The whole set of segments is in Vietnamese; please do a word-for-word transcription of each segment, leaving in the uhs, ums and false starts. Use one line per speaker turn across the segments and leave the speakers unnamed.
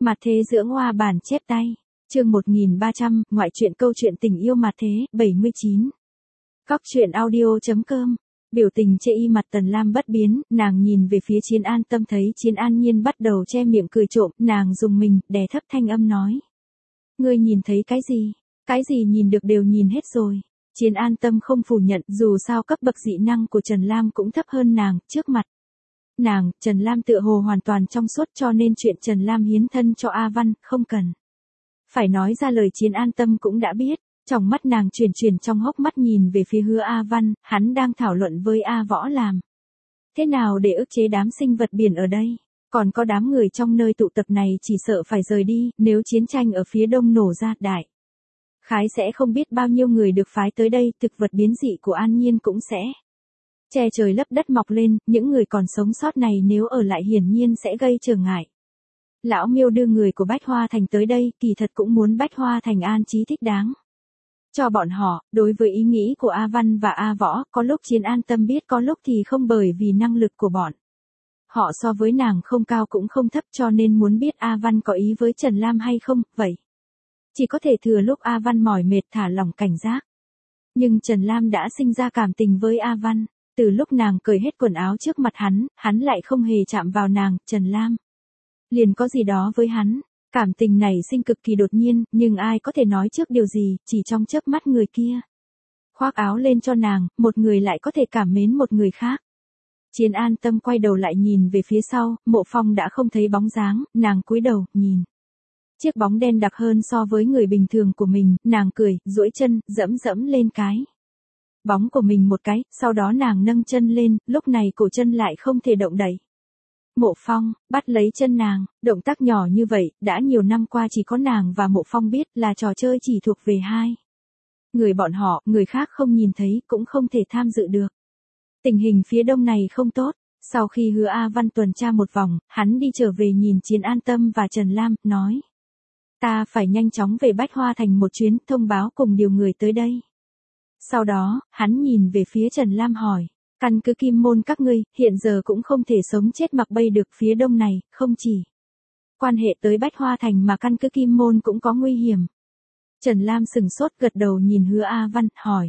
Mặt thế dưỡng hoa bản chép tay. Chương một nghìn ba trăm, ngoại truyện câu chuyện tình yêu mặt thế, bảy mươi chín. Góc truyện audio chấm com. Biểu tình chê y mặt Tần Lam bất biến, nàng nhìn về phía Chiến An Tâm thấy Chiến An Nhiên bắt đầu che miệng cười trộm, nàng dùng mình, đè thấp thanh âm nói. Ngươi nhìn thấy cái gì? Cái gì nhìn được đều nhìn hết rồi. Chiến An Tâm không phủ nhận, dù sao cấp bậc dị năng của Trần Lam cũng thấp hơn nàng, trước mặt nàng, Trần Lam tựa hồ hoàn toàn trong suốt, cho nên chuyện Trần Lam hiến thân cho A Văn, không cần phải nói ra lời Chiến An Tâm cũng đã biết. Trong mắt nàng chuyển chuyển trong hốc mắt nhìn về phía Hứa A Văn, hắn đang thảo luận với A Võ làm thế nào để ức chế đám sinh vật biển ở đây. Còn có đám người trong nơi tụ tập này chỉ sợ phải rời đi, nếu chiến tranh ở phía đông nổ ra, đại khái sẽ không biết bao nhiêu người được phái tới đây, thực vật biến dị của An Nhiên cũng sẽ che trời lấp đất mọc lên, những người còn sống sót này nếu ở lại hiển nhiên sẽ gây trở ngại. Lão Miêu đưa người của Bách Hoa Thành tới đây, kỳ thật cũng muốn Bách Hoa Thành an trí thích đáng cho bọn họ. Đối với ý nghĩ của A Văn và A Võ, có lúc Chiến An Tâm biết, có lúc thì không, bởi vì năng lực của bọn họ so với nàng không cao cũng không thấp, cho nên muốn biết A Văn có ý với Trần Lam hay không, vậy chỉ có thể thừa lúc A Văn mỏi mệt thả lỏng cảnh giác. Nhưng Trần Lam đã sinh ra cảm tình với A Văn, từ lúc nàng cởi hết quần áo trước mặt hắn, hắn lại không hề chạm vào nàng, Trần Lam liền có gì đó với hắn. Cảm tình này sinh cực kỳ đột nhiên, nhưng ai có thể nói trước điều gì, chỉ trong chớp mắt người kia khoác áo lên cho nàng, một người lại có thể cảm mến một người khác. Chiến An Tâm quay đầu lại nhìn về phía sau, Mộ Phong đã không thấy bóng dáng, nàng cúi đầu, nhìn chiếc bóng đen đặc hơn so với người bình thường của mình, nàng cười, duỗi chân, dẫm dẫm lên cái bóng của mình một cái, sau đó nàng nâng chân lên, lúc này cổ chân lại không thể động đậy. Mộ Phong bắt lấy chân nàng, động tác nhỏ như vậy, đã nhiều năm qua chỉ có nàng và Mộ Phong biết, là trò chơi chỉ thuộc về hai người bọn họ, người khác không nhìn thấy, cũng không thể tham dự được. Tình hình phía đông này không tốt. Sau khi Hứa A Văn tuần tra một vòng, hắn đi trở về nhìn Chiến An Tâm và Trần Lam, nói. Ta phải nhanh chóng về Bách Hoa Thành một chuyến, thông báo cùng điều người tới đây. Sau đó, hắn nhìn về phía Trần Lam hỏi. Căn cứ Kim Môn các ngươi, hiện giờ cũng không thể sống chết mặc bay được, phía đông này, không chỉ quan hệ tới Bách Hoa Thành mà căn cứ Kim Môn cũng có nguy hiểm. Trần Lam sừng sốt gật đầu nhìn Hứa A Văn, hỏi.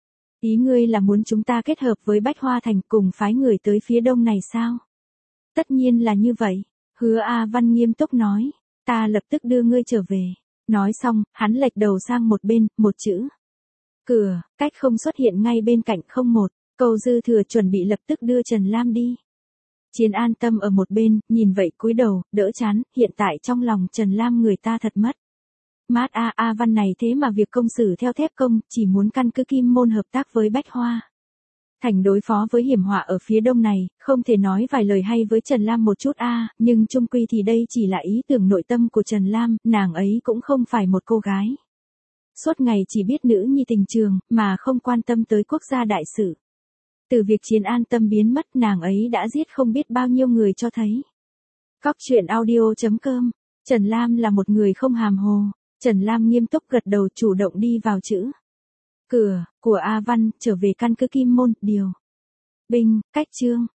Ý ngươi là muốn chúng ta kết hợp với Bách Hoa Thành cùng phái người tới phía đông này sao? Tất nhiên là như vậy. Hứa A Văn nghiêm túc nói. Ta lập tức đưa ngươi trở về. Nói xong, hắn lệch đầu sang một bên, một chữ cửa, cách không xuất hiện ngay bên cạnh, không một câu dư thừa, chuẩn bị lập tức đưa Trần Lam đi. Chiến An Tâm ở một bên, nhìn vậy cúi đầu, đỡ chán, hiện tại trong lòng Trần Lam người ta thật mất mát. A A Văn này thế mà việc công xử theo thép công, chỉ muốn căn cứ Kim Môn hợp tác với Bách Hoa Thành đối phó với hiểm họa ở phía đông này, không thể nói vài lời hay với Trần Lam một chút a à, nhưng chung quy thì đây chỉ là ý tưởng nội tâm của Trần Lam, nàng ấy cũng không phải một cô gái suốt ngày chỉ biết nữ nhi tình trường, mà không quan tâm tới quốc gia đại sự. Từ việc Chiến An Tâm biến mất, nàng ấy đã giết không biết bao nhiêu người cho thấy. Góc truyện audio chấm com. Trần Lam là một người không hàm hồ. Trần Lam nghiêm túc gật đầu, chủ động đi vào chữ cửa của A Văn, trở về căn cứ Kim Môn, điều binh, cách chương.